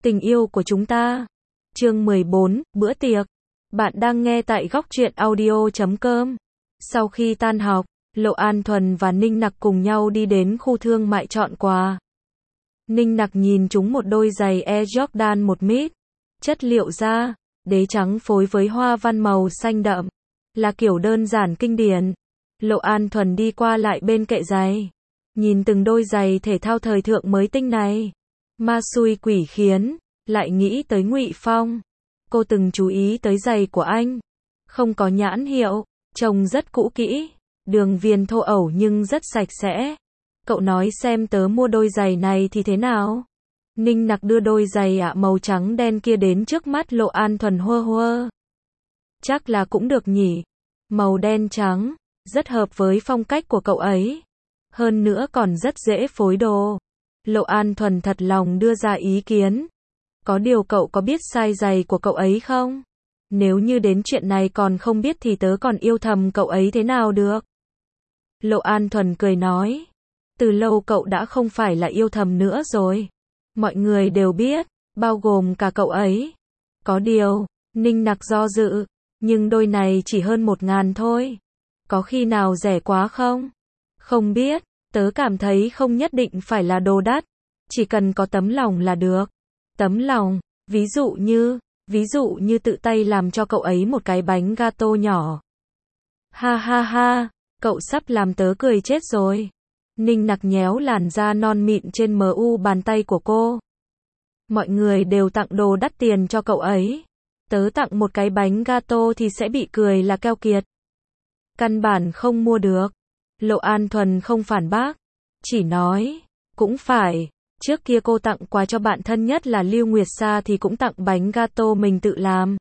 Tình yêu của chúng ta. Chương 14, bữa tiệc. Bạn đang nghe tại góc truyện audio.com. Sau khi tan học, Lộ An Thuần và Ninh Nặc cùng nhau đi đến khu thương mại chọn quà. Ninh Nặc nhìn chúng một đôi giày Air Jordan 1m. Chất liệu da, đế trắng phối với hoa văn màu xanh đậm. Là kiểu đơn giản kinh điển. Lộ An Thuần đi qua lại bên kệ giày. Nhìn từng đôi giày thể thao thời thượng mới tinh này. Ma xui quỷ khiến, lại nghĩ tới Ngụy Phong. Cô từng chú ý tới giày của anh. Không có nhãn hiệu, trông rất cũ kỹ. Đường viền thô ẩu nhưng rất sạch sẽ. Cậu nói xem tớ mua đôi giày này thì thế nào? Ninh Nặc đưa đôi giày màu trắng đen kia đến trước mắt Lộ An Thuần hơ hơ. Chắc là cũng được nhỉ. Màu đen trắng, rất hợp với phong cách của cậu ấy. Hơn nữa còn rất dễ phối đồ. Lộ An Thuần thật lòng đưa ra ý kiến. Có điều cậu có biết size giày của cậu ấy không? Nếu như đến chuyện này còn không biết thì tớ còn yêu thầm cậu ấy thế nào được? Lộ An Thuần cười nói. Từ lâu cậu đã không phải là yêu thầm nữa rồi. Mọi người đều biết, bao gồm cả cậu ấy. Có điều, Ninh Nặc do dự, nhưng đôi này chỉ hơn 1.000 thôi. Có khi nào rẻ quá không? Không biết, tớ cảm thấy không nhất định phải là đồ đắt. Chỉ cần có tấm lòng là được. Tấm lòng, ví dụ như tự tay làm cho cậu ấy một cái bánh gato nhỏ. Ha ha ha, cậu sắp làm tớ cười chết rồi. Ninh Nặc nhéo làn da non mịn trên mu bàn tay của cô. Mọi người đều tặng đồ đắt tiền cho cậu ấy. Tớ tặng một cái bánh gato thì sẽ bị cười là keo kiệt. Căn bản không mua được. Lộ An Thuần không phản bác. Chỉ nói, cũng phải. Trước kia cô tặng quà cho bạn thân nhất là Lưu Nguyệt Sa thì cũng tặng bánh gato mình tự làm.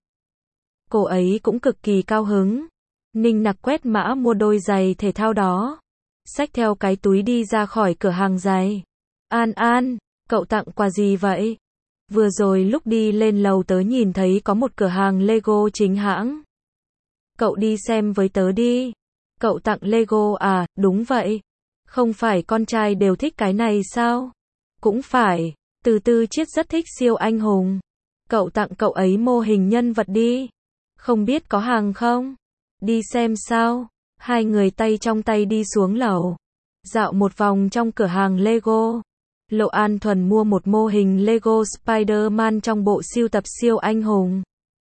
Cô ấy cũng cực kỳ cao hứng. Ninh Nặc quét mã mua đôi giày thể thao đó. Xách theo cái túi đi ra khỏi cửa hàng giày. An, cậu tặng quà gì vậy? Vừa rồi lúc đi lên lầu tớ nhìn thấy có một cửa hàng Lego chính hãng. Cậu đi xem với tớ đi. Cậu tặng Lego à? Đúng vậy. Không phải con trai đều thích cái này sao? Cũng phải. Từ Tư Chiết rất thích siêu anh hùng. Cậu tặng cậu ấy mô hình nhân vật đi. Không biết có hàng không? Đi xem sao? Hai người tay trong tay đi xuống lầu. Dạo một vòng trong cửa hàng Lego. Lộ An Thuần mua một mô hình Lego Spider-Man trong bộ sưu tập siêu anh hùng.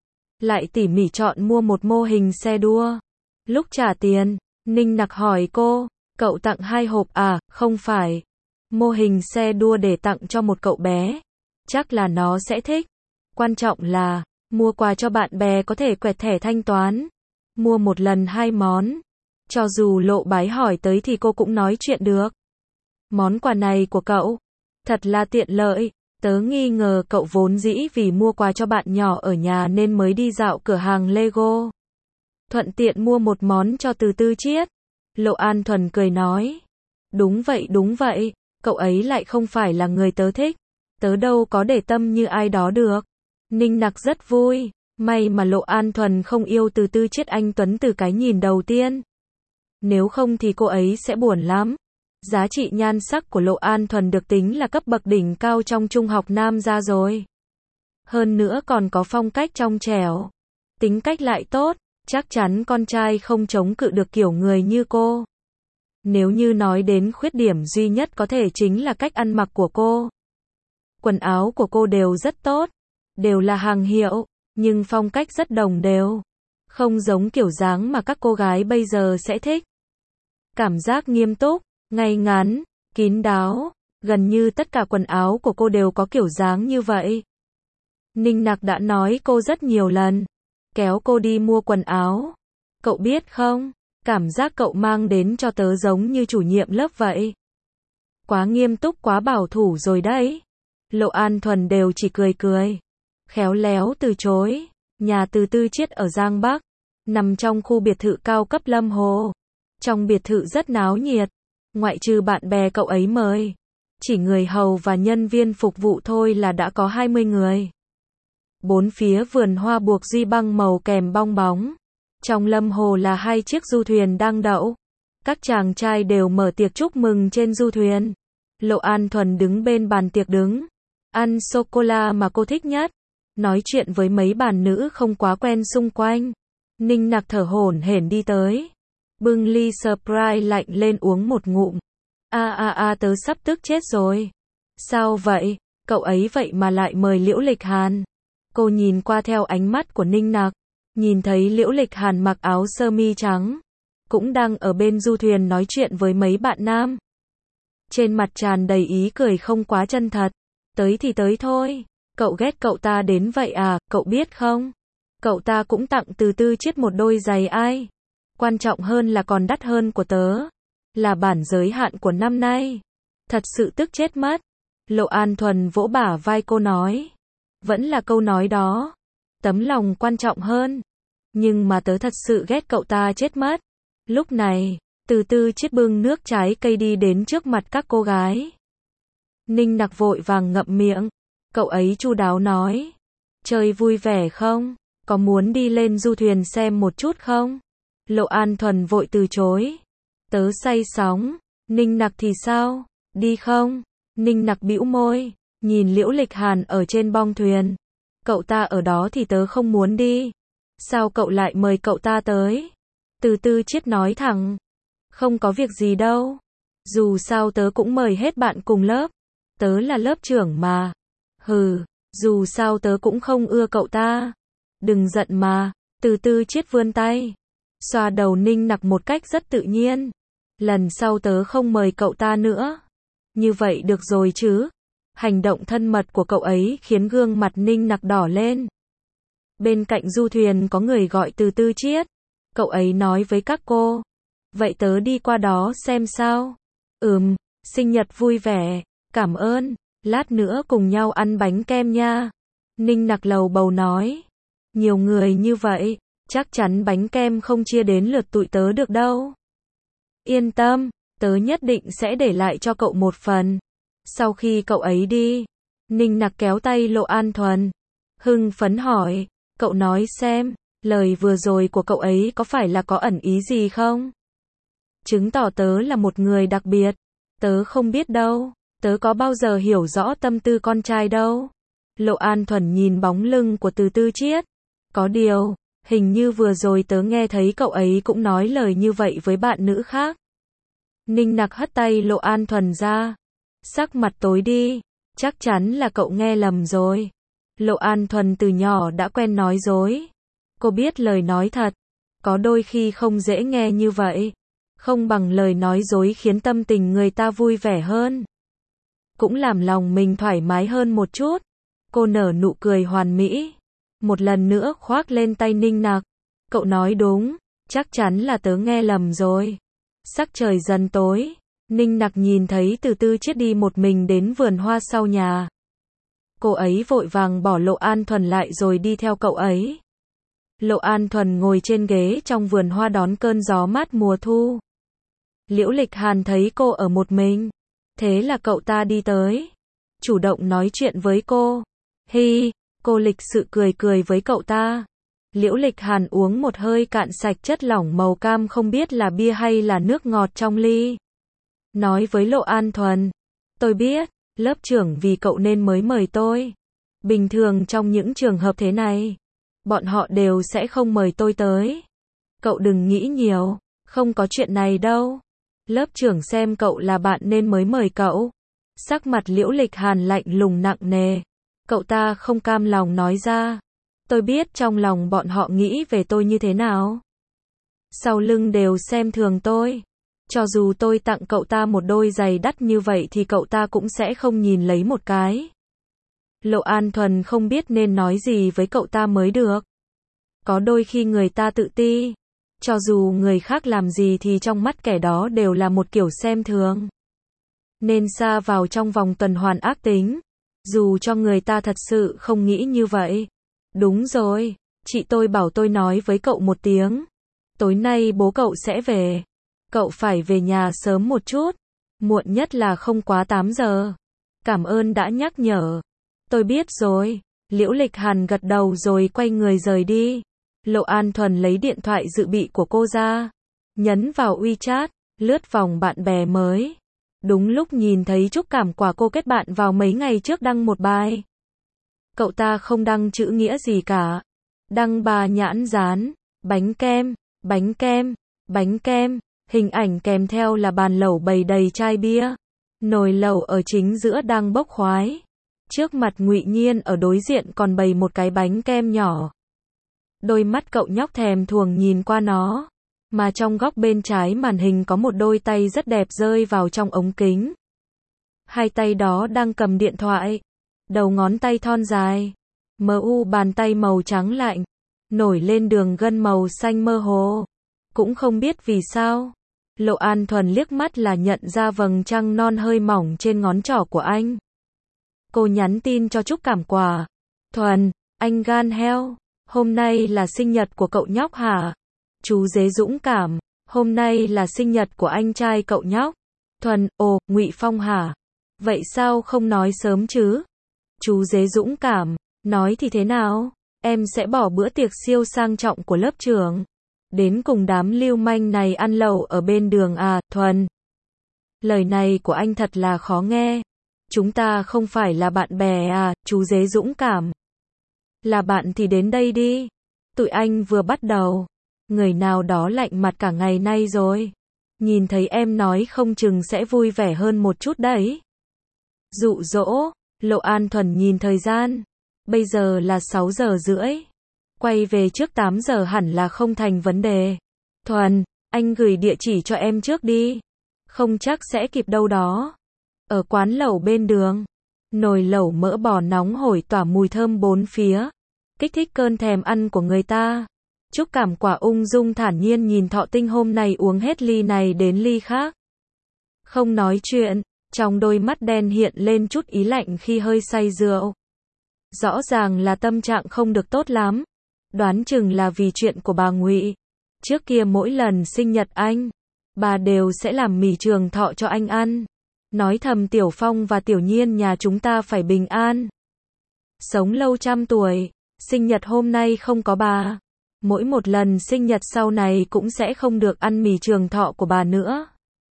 Lại tỉ mỉ chọn mua một mô hình xe đua. Lúc trả tiền, Ninh Nặc hỏi cô, cậu tặng 2 hộp à? Không phải. Mô hình xe đua để tặng cho một cậu bé. Chắc là nó sẽ thích. Quan trọng là, mua quà cho bạn bè có thể quẹt thẻ thanh toán. Mua một lần 2 món. Cho dù Lộ Bái hỏi tới thì cô cũng nói chuyện được. Món quà này của cậu, thật là tiện lợi. Tớ nghi ngờ cậu vốn dĩ vì mua quà cho bạn nhỏ ở nhà nên mới đi dạo cửa hàng Lego. Thuận tiện mua một món cho Từ Tư Chiết. Lộ An Thuần cười nói. Đúng vậy, cậu ấy lại không phải là người tớ thích. Tớ đâu có để tâm như ai đó được. Ninh Nặc rất vui. May mà Lộ An Thuần không yêu Từ Tư Chiết anh Tuấn từ cái nhìn đầu tiên. Nếu không thì cô ấy sẽ buồn lắm. Giá trị nhan sắc của Lộ An Thuần được tính là cấp bậc đỉnh cao trong trung học nam gia rồi. Hơn nữa còn có phong cách trong trẻo. Tính cách lại tốt, chắc chắn con trai không chống cự được kiểu người như cô. Nếu như nói đến khuyết điểm duy nhất có thể chính là cách ăn mặc của cô. Quần áo của cô đều rất tốt, đều là hàng hiệu, nhưng phong cách rất đồng đều. Không giống kiểu dáng mà các cô gái bây giờ sẽ thích. Cảm giác nghiêm túc, ngay ngắn, kín đáo, gần như tất cả quần áo của cô đều có kiểu dáng như vậy. Ninh Nặc đã nói cô rất nhiều lần, kéo cô đi mua quần áo. Cậu biết không, cảm giác cậu mang đến cho tớ giống như chủ nhiệm lớp vậy. Quá nghiêm túc quá bảo thủ rồi đấy. Lộ An Thuần đều chỉ cười. Khéo léo từ chối. Nhà Từ Tư Chiết ở Giang Bắc, nằm trong khu biệt thự cao cấp Lâm Hồ. Trong biệt thự rất náo nhiệt. Ngoại trừ bạn bè cậu ấy mời, chỉ người hầu và nhân viên phục vụ thôi là đã có 20 người. Bốn phía vườn hoa buộc duy băng màu kèm bong bóng. Trong Lâm Hồ là 2 chiếc du thuyền đang đậu. Các chàng trai đều mở tiệc chúc mừng trên du thuyền. Lộ An Thuần đứng bên bàn tiệc đứng. ăn sô-cô-la mà cô thích nhất, nói chuyện với mấy bạn nữ không quá quen xung quanh. Ninh Nặc thở hổn hển đi tới, bưng ly Sprite lạnh lên uống một ngụm. Tớ sắp tức chết rồi. Sao vậy? Cậu ấy vậy mà lại mời Liễu Lịch Hàn. Cô nhìn qua theo ánh mắt của Ninh Nặc, nhìn thấy Liễu Lịch Hàn mặc áo sơ mi trắng, cũng đang ở bên du thuyền nói chuyện với mấy bạn nam. Trên mặt tràn đầy ý cười không quá chân thật. Tới thì tới thôi. Cậu ghét cậu ta đến vậy à, cậu biết không? Cậu ta cũng tặng Từ Tư Chiết một đôi giày ai. Quan trọng hơn là còn đắt hơn của tớ. Là bản giới hạn của năm nay. Thật sự tức chết mất. Lộ An Thuần vỗ bả vai cô nói. Vẫn là câu nói đó. Tấm lòng quan trọng hơn. Nhưng mà tớ thật sự ghét cậu ta chết mất. Lúc này, Từ Tư Chiết bưng nước trái cây đi đến trước mặt các cô gái. Ninh Nặc vội vàng ngậm miệng. Cậu ấy chu đáo nói. Chơi vui vẻ không? Có muốn đi lên du thuyền xem một chút không? Lộ An Thuần vội từ chối. Tớ say sóng. Ninh Nặc thì sao? Đi không? Ninh Nặc bĩu môi, nhìn Liễu Lịch Hàn ở trên bong thuyền. Cậu ta ở đó thì tớ không muốn đi. Sao cậu lại mời cậu ta tới? Từ Tư Chiết nói thẳng. Không có việc gì đâu. Dù sao tớ cũng mời hết bạn cùng lớp. Tớ là lớp trưởng mà. Hừ, dù sao tớ cũng không ưa cậu ta. Đừng giận mà. Từ Tư Chiết vươn tay, xoa đầu Ninh Nặc một cách rất tự nhiên. Lần sau tớ không mời cậu ta nữa. Như vậy được rồi chứ. Hành động thân mật của cậu ấy khiến gương mặt Ninh Nặc đỏ lên. Bên cạnh du thuyền có người gọi Từ Tư Chiết. Cậu ấy nói với các cô. Vậy tớ đi qua đó xem sao. Sinh nhật vui vẻ. Cảm ơn. Lát nữa cùng nhau ăn bánh kem nha. Ninh Nặc lầu bầu nói. Nhiều người như vậy, chắc chắn bánh kem không chia đến lượt tụi tớ được đâu. Yên tâm, tớ nhất định sẽ để lại cho cậu một phần. Sau khi cậu ấy đi, Ninh Nặc kéo tay Lộ An Thuần. Hưng phấn hỏi, cậu nói xem, lời vừa rồi của cậu ấy có phải là có ẩn ý gì không? Chứng tỏ tớ là một người đặc biệt. Tớ không biết đâu, tớ có bao giờ hiểu rõ tâm tư con trai đâu. Lộ An Thuần nhìn bóng lưng của Từ Tư Chiết. Có điều, hình như vừa rồi tớ nghe thấy cậu ấy cũng nói lời như vậy với bạn nữ khác. Ninh Nặc hất tay Lộ An Thuần ra. Sắc mặt tối đi, chắc chắn là cậu nghe lầm rồi. Lộ An Thuần từ nhỏ đã quen nói dối. Cô biết lời nói thật, có đôi khi không dễ nghe như vậy. Không bằng lời nói dối khiến tâm tình người ta vui vẻ hơn. Cũng làm lòng mình thoải mái hơn một chút. Cô nở nụ cười hoàn mỹ. Một lần nữa khoác lên tay Ninh Nặc. Cậu nói đúng, chắc chắn là tớ nghe lầm rồi. Sắc trời dần tối. Ninh Nặc nhìn thấy Từ Tư Chiết đi một mình đến vườn hoa sau nhà. Cô ấy vội vàng bỏ Lộ An Thuần lại rồi đi theo cậu ấy. Lộ An Thuần ngồi trên ghế trong vườn hoa đón cơn gió mát mùa thu. Liễu Lịch Hàn thấy cô ở một mình. Thế là cậu ta đi tới, chủ động nói chuyện với cô. Hi, cô lịch sự cười cười với cậu ta. Liễu Lịch Hàn uống một hơi cạn sạch chất lỏng màu cam không biết là bia hay là nước ngọt trong ly. Nói với Lộ An Thuần. Tôi biết, lớp trưởng vì cậu nên mới mời tôi. Bình thường trong những trường hợp thế này, bọn họ đều sẽ không mời tôi tới. Cậu đừng nghĩ nhiều, không có chuyện này đâu. Lớp trưởng xem cậu là bạn nên mới mời cậu. Sắc mặt Liễu Lịch Hàn lạnh lùng nặng nề. Cậu ta không cam lòng nói ra. Tôi biết trong lòng bọn họ nghĩ về tôi như thế nào. Sau lưng đều xem thường tôi. Cho dù tôi tặng cậu ta một đôi giày đắt như vậy thì cậu ta cũng sẽ không nhìn lấy một cái. Lộ An Thuần không biết nên nói gì với cậu ta mới được. Có đôi khi người ta tự ti. Cho dù người khác làm gì thì trong mắt kẻ đó đều là một kiểu xem thường. Nên sa vào trong vòng tuần hoàn ác tính. Dù cho người ta thật sự không nghĩ như vậy. Đúng rồi, chị tôi bảo tôi nói với cậu một tiếng. Tối nay bố cậu sẽ về. Cậu phải về nhà sớm một chút. Muộn nhất là không quá 8 giờ. Cảm ơn đã nhắc nhở. Tôi biết rồi. Liễu Lịch Hàn gật đầu rồi quay người rời đi. Lộ An Thuần lấy điện thoại dự bị của cô ra. Nhấn vào WeChat, lướt vòng bạn bè mới. Đúng lúc nhìn thấy Trúc Cảm Quả cô kết bạn vào mấy ngày trước đăng một bài. Cậu ta không đăng chữ nghĩa gì cả. Đăng bà nhãn dán, bánh kem, bánh kem, bánh kem, hình ảnh kèm theo là bàn lẩu bày đầy chai bia. Nồi lẩu ở chính giữa đang bốc khoái. Trước mặt Ngụy Nhiên ở đối diện còn bày một cái bánh kem nhỏ. Đôi mắt cậu nhóc thèm thuồng nhìn qua nó. Mà trong góc bên trái màn hình có một đôi tay rất đẹp rơi vào trong ống kính. Hai tay đó đang cầm điện thoại. Đầu ngón tay thon dài. Bàn tay màu trắng lạnh. Nổi lên đường gân màu xanh mơ hồ. Cũng không biết vì sao. Lộ An Thuần liếc mắt là nhận ra vầng trăng non hơi mỏng trên ngón trỏ của anh. Cô nhắn tin cho Trúc Cảm Quả. Thuần, anh gan heo. Hôm nay là sinh nhật của cậu nhóc hả? Chú dế dũng cảm. Hôm nay là sinh nhật của anh trai cậu nhóc. Thuần, Ngụy Phong hả? Vậy sao không nói sớm chứ? Chú dế dũng cảm. Nói thì thế nào? Em sẽ bỏ bữa tiệc siêu sang trọng của lớp trưởng. Đến cùng đám lưu manh này ăn lẩu ở bên đường à, Thuần? Lời này của anh thật là khó nghe. Chúng ta không phải là bạn bè à, chú dế dũng cảm. Là bạn thì đến đây đi. Tụi anh vừa bắt đầu. Người nào đó lạnh mặt cả ngày nay rồi. Nhìn thấy em nói không chừng sẽ vui vẻ hơn một chút đấy. Dụ dỗ. Lộ An Thuần nhìn thời gian. Bây giờ là 6 giờ rưỡi. Quay về trước 8 giờ hẳn là không thành vấn đề. Thuần, anh gửi địa chỉ cho em trước đi. Không chắc sẽ kịp đâu đó. Ở quán lẩu bên đường. Nồi lẩu mỡ bò nóng hổi tỏa mùi thơm bốn phía. Kích thích cơn thèm ăn của người ta. Trúc Cảm Quả ung dung thản nhiên nhìn Thọ Tinh hôm nay uống hết ly này đến ly khác. Không nói chuyện, trong đôi mắt đen hiện lên chút ý lạnh khi hơi say rượu. Rõ ràng là tâm trạng không được tốt lắm. Đoán chừng là vì chuyện của bà Ngụy. Trước kia mỗi lần sinh nhật anh, bà đều sẽ làm mì trường thọ cho anh ăn. Nói thầm Tiểu Phong và Tiểu Nhiên nhà chúng ta phải bình an. Sống lâu trăm tuổi, sinh nhật hôm nay không có bà. Mỗi một lần sinh nhật sau này cũng sẽ không được ăn mì trường thọ của bà nữa.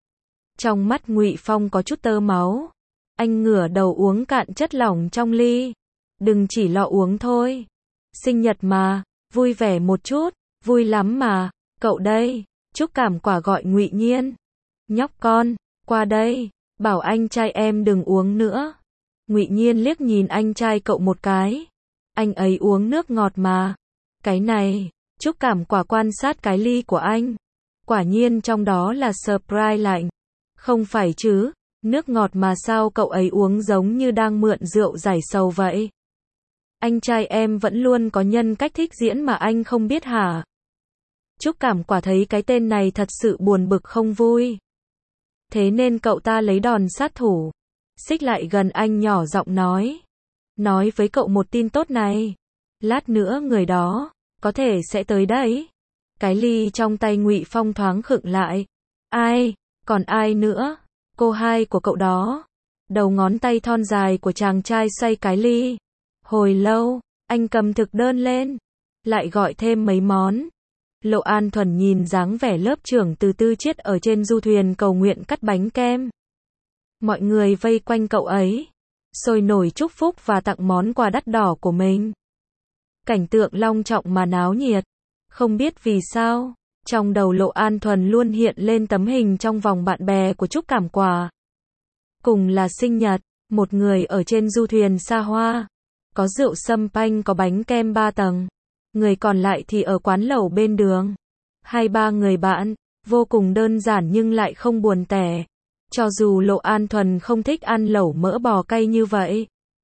Trong mắt Ngụy Phong có chút tơ máu. Anh ngửa đầu uống cạn chất lỏng trong ly. Đừng chỉ lo uống thôi. Sinh nhật mà, vui vẻ một chút, vui lắm mà. Cậu đây, Trúc Cảm Quả gọi Ngụy Nhiên. Nhóc con, qua đây, bảo anh trai em đừng uống nữa. Ngụy Nhiên liếc nhìn anh trai cậu một cái. Anh ấy uống nước ngọt mà. Cái này, Trúc Cảm Quả quan sát cái ly của anh. Quả nhiên trong đó là Sprite lạnh. Không phải chứ, nước ngọt mà sao cậu ấy uống giống như đang mượn rượu giải sầu vậy? Anh trai em vẫn luôn có nhân cách thích diễn mà anh không biết hả? Trúc Cảm Quả thấy cái tên này thật sự buồn bực không vui. Thế nên cậu ta lấy đòn sát thủ. Xích lại gần anh nhỏ giọng nói. Nói với cậu một tin tốt này. Lát nữa người đó, có thể sẽ tới đấy. Cái ly trong tay Ngụy Phong thoáng khựng lại. Ai? Còn ai nữa? Cô hai của cậu đó. Đầu ngón tay thon dài của chàng trai xoay cái ly. Hồi lâu, anh cầm thực đơn lên. Lại gọi thêm mấy món. Lộ An Thuần nhìn dáng vẻ lớp trưởng từ tư chiết ở trên du thuyền cầu nguyện cắt bánh kem. Mọi người vây quanh cậu ấy. Sôi nổi chúc phúc và tặng món quà đắt đỏ của mình. Cảnh tượng long trọng mà náo nhiệt. Không biết vì sao, trong đầu Lộ An Thuần luôn hiện lên tấm hình trong vòng bạn bè của Trúc Cảm Quả. Cùng là sinh nhật, một người ở trên du thuyền xa hoa. Có rượu sâm panh có bánh kem 3 tầng. Người còn lại thì ở quán lẩu bên đường. 2-3 người bạn, vô cùng đơn giản nhưng lại không buồn tẻ. Cho dù Lộ An Thuần không thích ăn lẩu mỡ bò cay như vậy.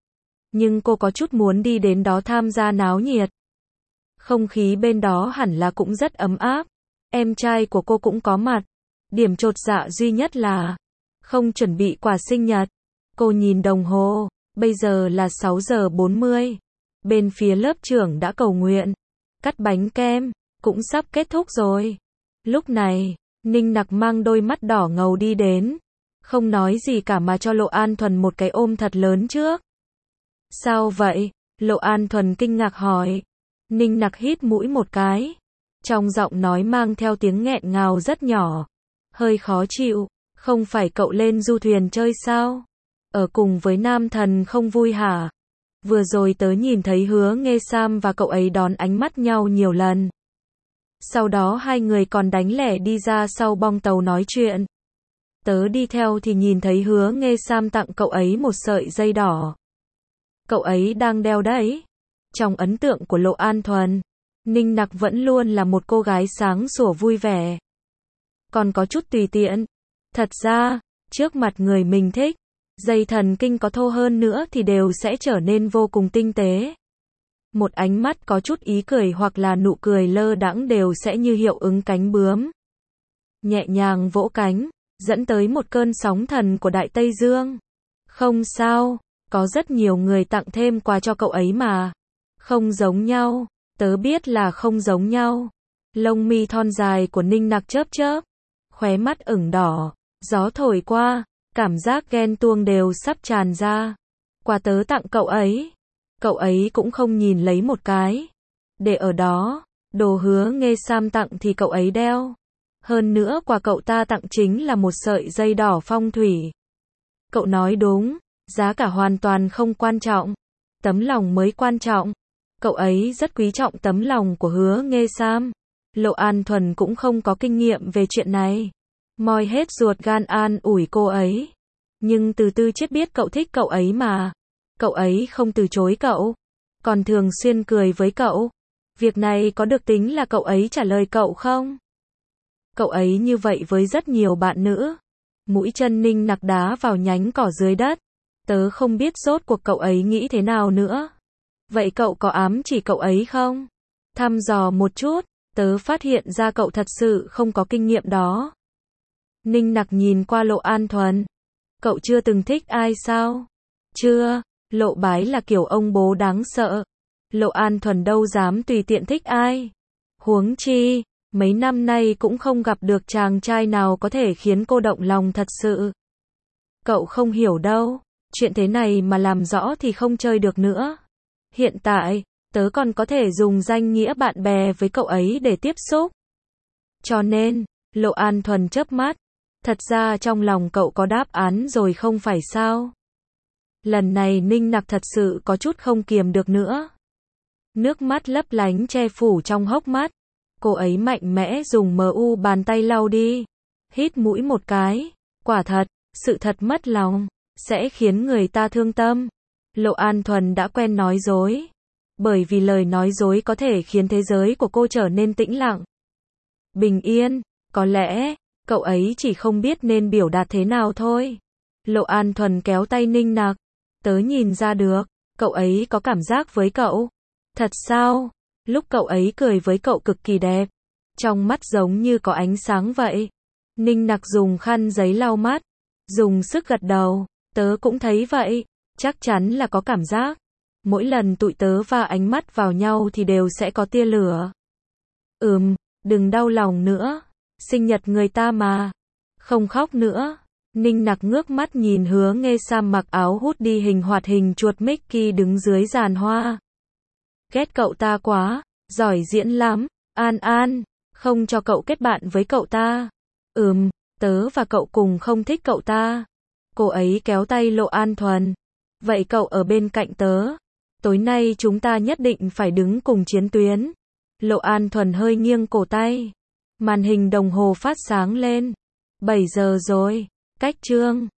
Nhưng cô có chút muốn đi đến đó tham gia náo nhiệt. Không khí bên đó hẳn là cũng rất ấm áp. Em trai của cô cũng có mặt. Điểm chột dạ duy nhất là không chuẩn bị quà sinh nhật. Cô nhìn đồng hồ, bây giờ là 6 giờ 40. Bên phía lớp trưởng đã cầu nguyện, cắt bánh kem, cũng sắp kết thúc rồi. Lúc này, Ninh Nặc mang đôi mắt đỏ ngầu đi đến. Không nói gì cả mà cho Lộ An Thuần một cái ôm thật lớn trước. Sao vậy? Lộ An Thuần kinh ngạc hỏi. Ninh Nặc hít mũi một cái. Trong giọng nói mang theo tiếng nghẹn ngào rất nhỏ. Hơi khó chịu. Không phải cậu lên du thuyền chơi sao? Ở cùng với nam thần không vui hả? Vừa rồi tớ nhìn thấy Hứa Nghê Sam và cậu ấy đón ánh mắt nhau nhiều lần. Sau đó hai người còn đánh lẻ đi ra sau bong tàu nói chuyện. Tớ đi theo thì nhìn thấy Hứa Nghê Sam tặng cậu ấy một sợi dây đỏ. Cậu ấy đang đeo đấy. Trong ấn tượng của Lộ An Thuần, Ninh Nặc vẫn luôn là một cô gái sáng sủa vui vẻ. Còn có chút tùy tiện. Thật ra, trước mặt người mình thích, dây thần kinh có thô hơn nữa thì đều sẽ trở nên vô cùng tinh tế. Một ánh mắt có chút ý cười hoặc là nụ cười lơ đãng đều sẽ như hiệu ứng cánh bướm. Nhẹ nhàng vỗ cánh, dẫn tới một cơn sóng thần của Đại Tây Dương. Không sao, có rất nhiều người tặng thêm quà cho cậu ấy mà. Không giống nhau, tớ biết là không giống nhau. Lông mi thon dài của Ninh Nặc chớp chớp, khóe mắt ửng đỏ, gió thổi qua, cảm giác ghen tuông đều sắp tràn ra. Quà tớ tặng cậu ấy cũng không nhìn lấy một cái. Để ở đó, đồ Hứa Nghê Sam tặng thì cậu ấy đeo. Hơn nữa quà cậu ta tặng chính là một sợi dây đỏ phong thủy. Cậu nói đúng, giá cả hoàn toàn không quan trọng. Tấm lòng mới quan trọng. Cậu ấy rất quý trọng tấm lòng của Hứa Nghê Sam. Lộ An Thuần cũng không có kinh nghiệm về chuyện này. Moi hết ruột gan an ủi cô ấy. Nhưng từ từ chết biết cậu thích cậu ấy mà. Cậu ấy không từ chối cậu. Còn thường xuyên cười với cậu. Việc này có được tính là cậu ấy trả lời cậu không? Cậu ấy như vậy với rất nhiều bạn nữ. Mũi chân Ninh Nặc đá vào nhánh cỏ dưới đất. Tớ không biết rốt cuộc cậu ấy nghĩ thế nào nữa. Vậy cậu có ám chỉ cậu ấy không? Thăm dò một chút, tớ phát hiện ra cậu thật sự không có kinh nghiệm đó. Ninh Nặc nhìn qua Lộ An Thuần. Cậu chưa từng thích ai sao? Chưa, Lộ Bái là kiểu ông bố đáng sợ. Lộ An Thuần đâu dám tùy tiện thích ai. Huống chi, mấy năm nay cũng không gặp được chàng trai nào có thể khiến cô động lòng thật sự. Cậu không hiểu đâu, chuyện thế này mà làm rõ thì không chơi được nữa. Hiện tại, tớ còn có thể dùng danh nghĩa bạn bè với cậu ấy để tiếp xúc. Cho nên, Lộ An Thuần chớp mắt. Thật ra trong lòng cậu có đáp án rồi không phải sao? Lần này Ninh Nặc thật sự có chút không kiềm được nữa. Nước mắt lấp lánh che phủ trong hốc mắt. Cô ấy mạnh mẽ dùng bàn tay lau đi. Hít mũi một cái. Quả thật, sự thật mất lòng sẽ khiến người ta thương tâm. Lộ An Thuần đã quen nói dối. Bởi vì lời nói dối có thể khiến thế giới của cô trở nên tĩnh lặng, bình yên. Có lẽ, cậu ấy chỉ không biết nên biểu đạt thế nào thôi. Lộ An Thuần kéo tay Ninh Nặc. Tớ nhìn ra được, cậu ấy có cảm giác với cậu. Thật sao? Lúc cậu ấy cười với cậu cực kỳ đẹp. Trong mắt giống như có ánh sáng vậy. Ninh Nặc dùng khăn giấy lau mắt. Dùng sức gật đầu. Tớ cũng thấy vậy. Chắc chắn là có cảm giác. Mỗi lần tụi tớ va ánh mắt vào nhau thì đều sẽ có tia lửa. Đừng đau lòng nữa. Sinh nhật người ta mà. Không khóc nữa. Ninh Nặc ngước mắt nhìn Hứa Nghê Sam mặc áo hoodie hình hoạt hình chuột Mickey đứng dưới giàn hoa. Ghét cậu ta quá. Giỏi diễn lắm. An, không cho cậu kết bạn với cậu ta. Tớ và cậu cùng không thích cậu ta. Cô ấy kéo tay Lộ An Thuần. Vậy cậu ở bên cạnh tớ. Tối nay chúng ta nhất định phải đứng cùng chiến tuyến. Lộ An Thuần hơi nghiêng cổ tay. Màn hình đồng hồ phát sáng lên. 7 giờ rồi. Cách chương